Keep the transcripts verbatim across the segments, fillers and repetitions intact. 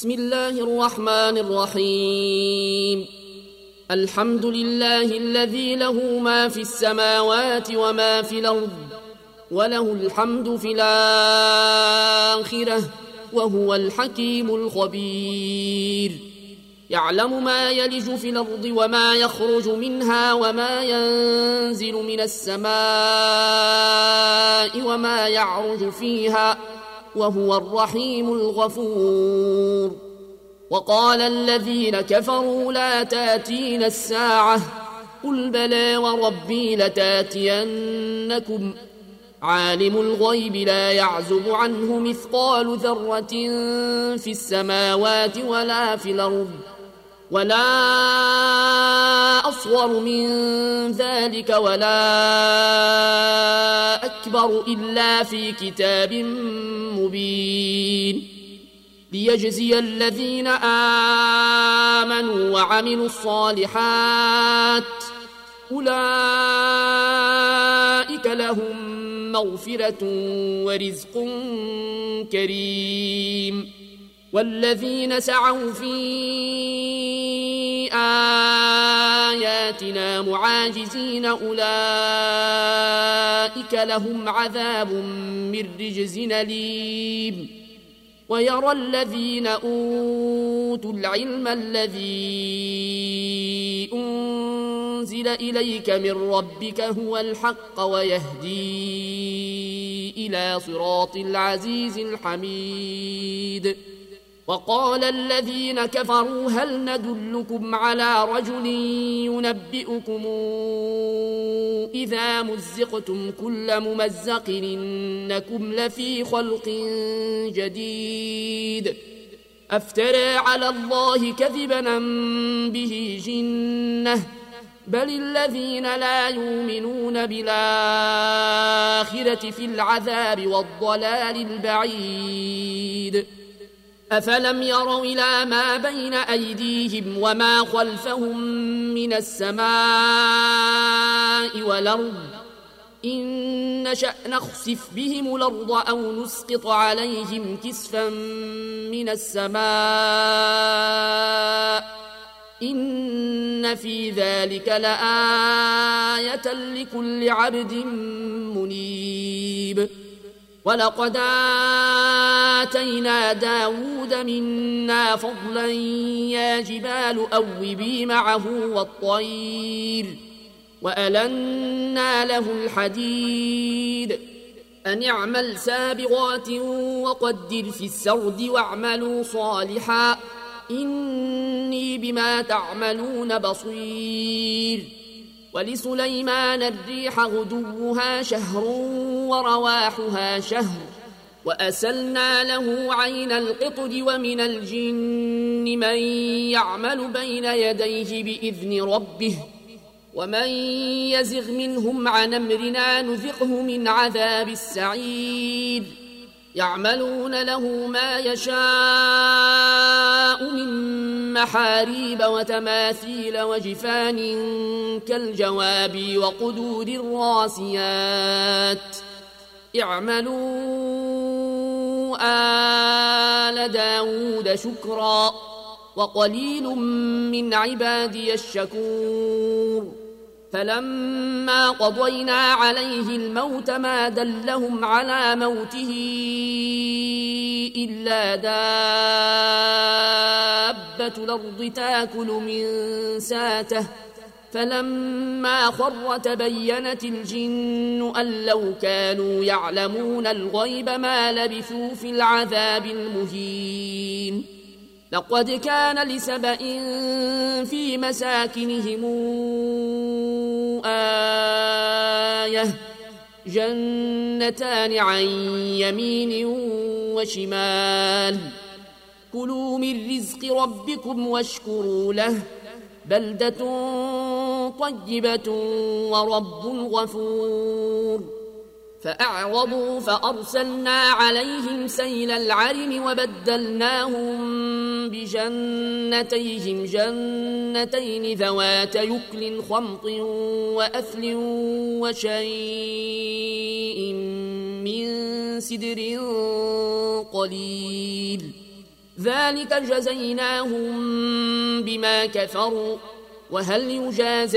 بسم الله الرحمن الرحيم. الحمد لله الذي له ما في السماوات وما في الأرض وله الحمد في الآخرة وهو الحكيم الخبير. يعلم ما يلج في الأرض وما يخرج منها وما ينزل من السماء وما يعرج فيها وهو الرحيم الغفور. وقال الذين كفروا لا تاتين الساعة قل بلى وربي لتاتينكم عالم الغيب لا يعزب عنه مثقال ذرة في السماوات ولا في الأرض ولا أصغر من ذلك ولا أكبر إلا في كتاب مبين ليجزي الذين آمنوا وعملوا الصالحات أولئك لهم مغفرة ورزق كريم. والذين سعوا في آياتنا معاجزين أولئك لهم عذاب من رجز أليم. ويرى الذين أوتوا العلم الذي أنزل إليك من ربك هو الحق ويهدي إلى صراط العزيز الحميد. وقال الذين كفروا هل ندلكم على رجل ينبئكم إذا مزقتم كل ممزق إنكم لفي خلق جديد أفترى على الله كذبا أم به جنة بل الذين لا يؤمنون بالآخرة في العذاب والضلال البعيد. أفلم يروا إلى ما بين أيديهم وما خلفهم من السماء والأرض إن نشأ نخسف بهم الأرض أو نسقط عليهم كسفا من السماء إن في ذلك لآية لكل عبد منيب. ولقد آتينا داود منا فضلا يا جبال أوبي معه والطير وألنا له الحديد أن اعمل سابغات وقدر في السرد واعملوا صالحا إني بما تعملون بصير. ولسليمان الريح غدوها شهر ورواحها شهر وأسلنا له عين القطر ومن الجن من يعمل بين يديه بإذن ربه ومن يزغ منهم عن أمرنا نذقه من عذاب السعير. يعملون له ما يشاء من محاريب وتماثيل وجفان كالجواب وقدور الراسيات اعملوا آل داود شكرا وقليل من عبادي الشكور. فلما قضينا عليه الموت ما دلهم على موته إلا دابة الأرض تاكل من ساته فلما خر تبينت الجن أن لو كانوا يعلمون الغيب ما لبثوا في العذاب المهين. لقد كان لسبإ في مساكنهم آية جنتان عن يمين وشمال كلوا من رزق ربكم واشكروا له بلدة طيبة ورب غفور. فأعرضوا فأرسلنا عليهم سيل العرم وبدلناهم بجنتيهم جنتين ذوات يكل خمط وأثل وشيء من سدر قليل ذلك جزيناهم بما كفروا وهل يجازى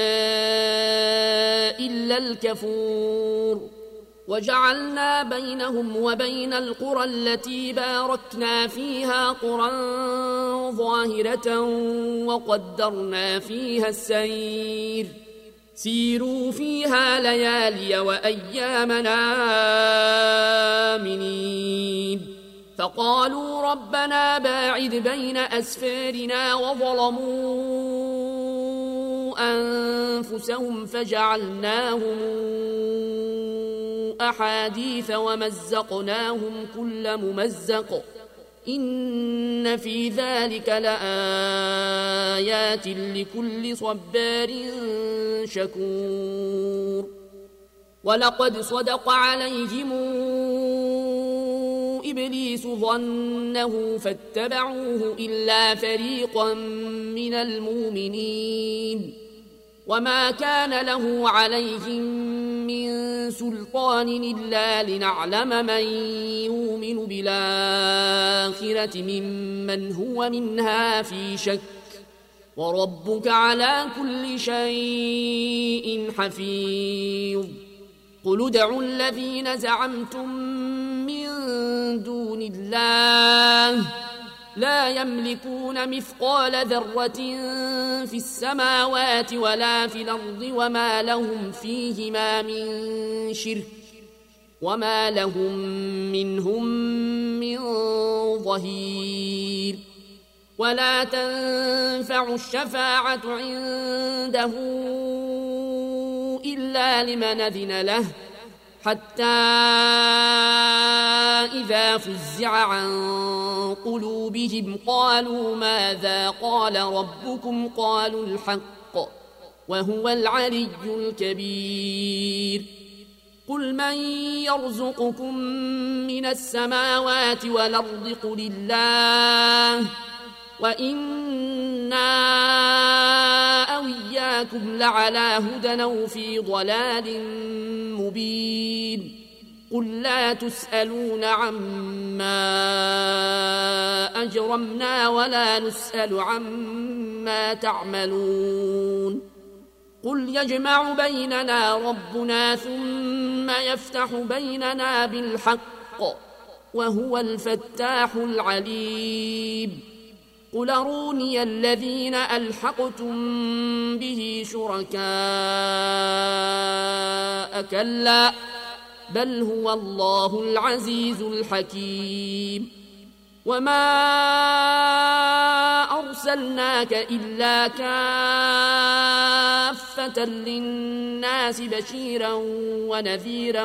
إلا الكفور وجعلنا بينهم وبين القرى التي باركنا فيها قرى ظاهرة وقدرنا فيها السير سيروا فيها ليالي وأيامنا آمنين فقالوا ربنا باعد بين أسفارنا وظلموا أنفسهم فجعلناهم أحاديث ومزقناهم كل ممزق إن في ذلك لآيات لكل صبار شكور ولقد صدق عليهم إبليس ظنه فاتبعوه إلا فريقا من المؤمنين وما كان له عليهم من سلطان إلا لنعلم من يؤمن بالآخرة ممن هو منها في شك وربك على كل شيء حفيظ قل ادعوا الذين زعمتم من دون الله لا يملكون مثقال ذرة في السماوات ولا في الأرض وما لهم فيهما من شرك وما لهم منهم من ظهير ولا تنفع الشفاعة عنده إلا لمن أذن له حتى إذا فزع عن قلوبهم قالوا ماذا قال ربكم قالوا الحق وهو العلي الكبير قل من يرزقكم من السماوات والأرض قل الله وإنا أو إياكم لعلى هدى أو في ضلال مبين قل لا تسألون عما أجرمنا ولا نسأل عما تعملون قل يجمع بيننا ربنا ثم يفتح بيننا بالحق وهو الفتاح العليم قل أروني الذين ألحقتم به شركاء كلا بل هو الله العزيز الحكيم وما أرسلناك إلا كافة للناس بشيرا ونذيرا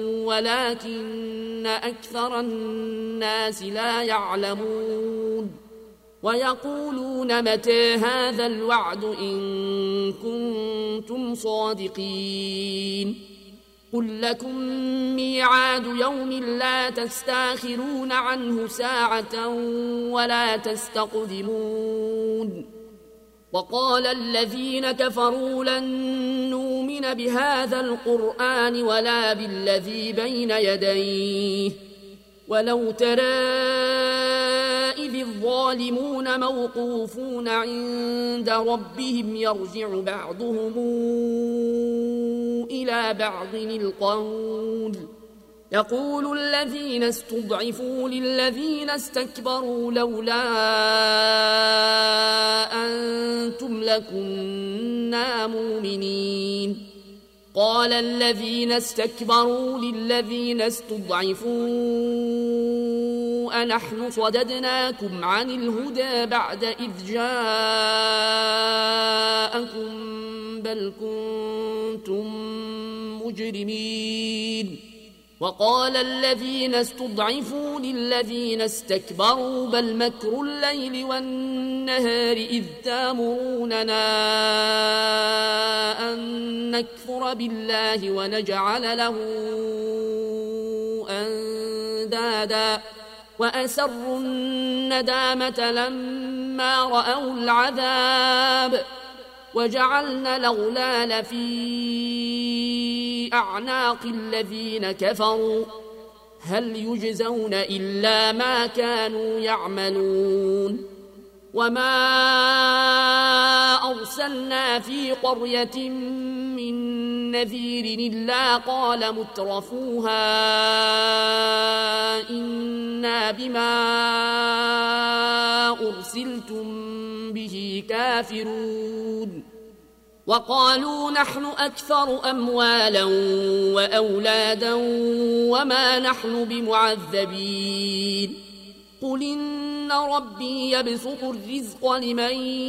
ولكن أكثر الناس لا يعلمون ويقولون متى هذا الوعد إن كنتم صادقين قل لكم ميعاد يوم لا تستاخرون عنه ساعة ولا تستقدمون وقال الذين كفروا لن نؤمن بهذا القرآن ولا بالذي بين يديه ولو ترى إذ الظالمون موقوفون عند ربهم يرجع بعضهم إلى بعض القول يقول الذين استضعفوا للذين استكبروا لولا أنتم لكنا مؤمنين قال الذين استكبروا للذين استضعفوا أنحن صددناكم عن الهدى بعد إذ جاءكم بل كنتم مجرمين وقال الذين استضعفوا للذين استكبروا بل مكر الليل والنهار إذ تامروننا أن نكفر بالله ونجعل له أندادا وأسروا الندامة لما رأوا العذاب وجعلنا الأغلال في أعناق الذين كفروا هل يجزون إلا ما كانوا يعملون وما أرسلنا في قرية من نذير إلا قال مترفوها إنا بما أرسلتم به كافرون وقالوا نحن أكثر أموالا وأولادا وما نحن بمعذبين قل إن ربي يبسط الرزق لمن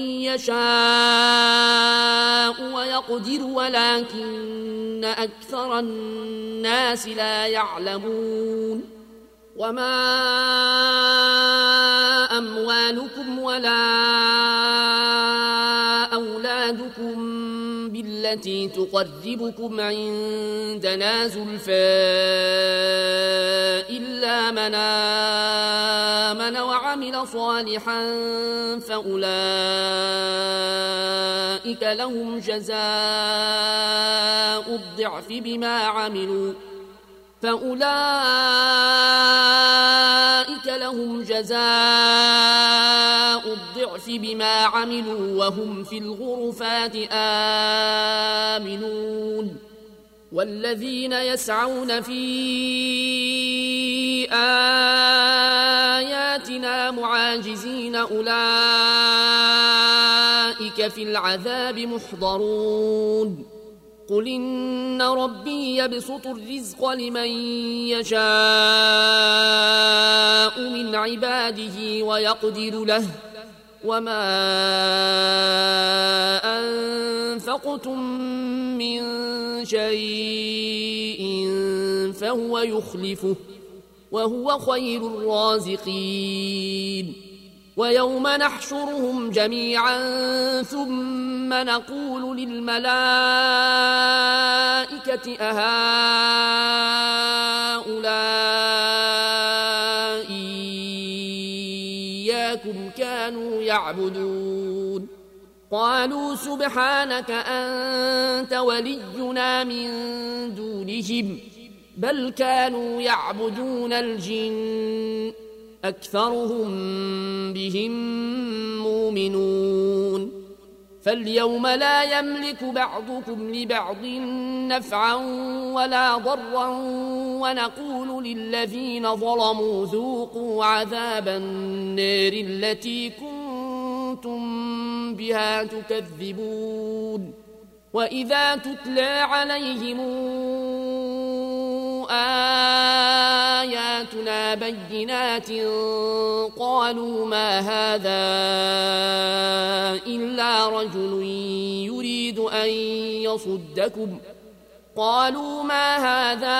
يشاء ويقدر ولكن أكثر الناس لا يعلمون وما أموالكم ولا أولادكم بالتي تقربكم عندنا زلفى إلا من آمن وعمل صالحا فأولئك لهم جزاء الضعف بما عملوا فأولئك لهم جزاء الضعف بما عملوا وهم في الغرفات آمنون والذين يسعون في آياتنا معاجزين أولئك في العذاب محضرون قل إن ربي يبسط الرزق لمن يشاء من عباده ويقدر له وما أنفقتم من شيء فهو يخلفه وهو خير الرازقين ويوم نحشرهم جميعا ثم نقول للملائكة أهؤلاء إياكم كانوا يعبدون قالوا سبحانك أنت ولينا من دونهم بل كانوا يعبدون الجن أكثرهم بهم مؤمنون فاليوم لا يملك بعضكم لبعض نفعا ولا ضرا ونقول للذين ظلموا ذوقوا عذاب النار التي كنتم بها تكذبون وإذا تتلى عليهم آياتنا بينات قالوا ما هذا إلا رجل يريد أن يصدكم قالوا ما هذا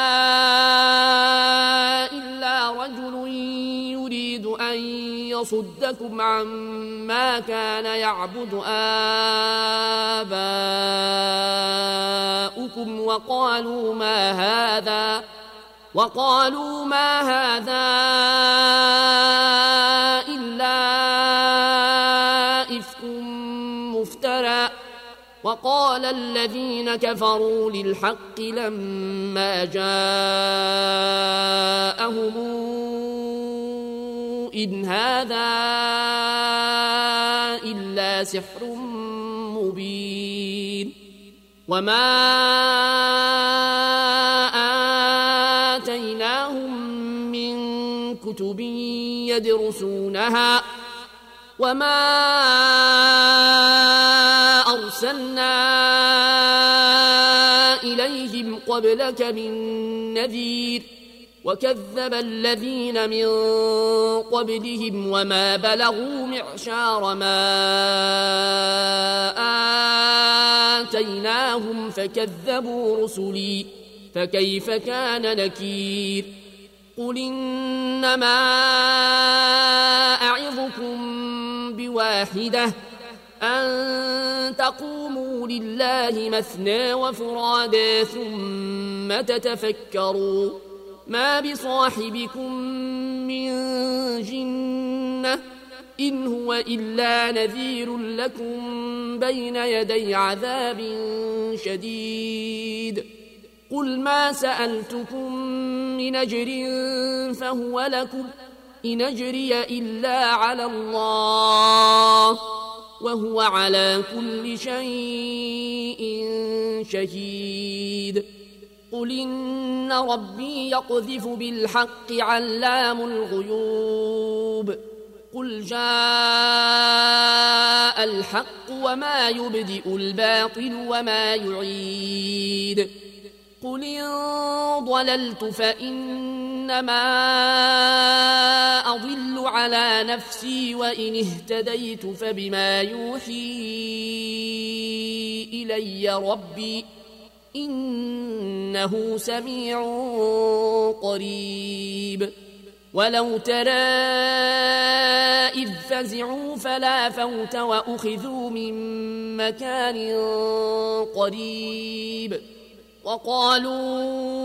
إلا رجل يريد أن يصدكم عما كان يعبد آباؤكم وقالوا ما هذا وقالوا ما هذا إلا إفك مفترى وقال الذين كفروا للحق لما جاءهم إن هذا إلا سحر مبين وما آتيناهم من كتب يدرسونها وما أرسلنا إليهم قبلك من نذير وكذب الذين من قبلهم وما بلغوا معشار ما آتيناهم فكذبوا رسلي فكيف كان نكير قل إنما أعظكم بواحدة أن تقوموا لله مثنى وفرادا ثم تتفكروا ما بصاحبكم من جنة إن هو إلا نذير لكم بين يدي عذاب شديد قل ما سألتكم من أجر فهو لكم إن أجري إلا على الله وهو على كل شيء شهيد قل إن ربي يقذف بالحق علام الغيوب قل جاء الحق وما يبدئ الباطل وما يعيد قل إن ضللت فإنما أضل على نفسي وإن اهتديت فبما يوحي إلي ربي إنه سميع قريب ولو ترى إذ فزعوا فلا فوت وأخذوا من مكان قريب وقالوا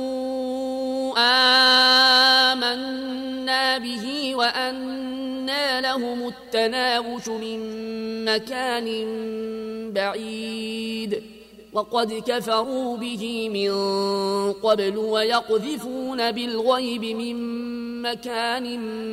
آمنا به وأنى لهم التناوش من مكان بعيد وقد كفروا به من قبل ويقذفون بالغيب من مكان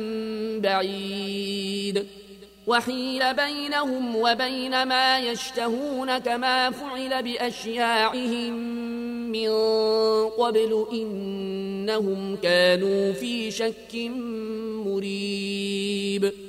بعيد وحيل بينهم وبين ما يشتهون كما فعل بأشياعهم من قبل إنهم كانوا في شك مريب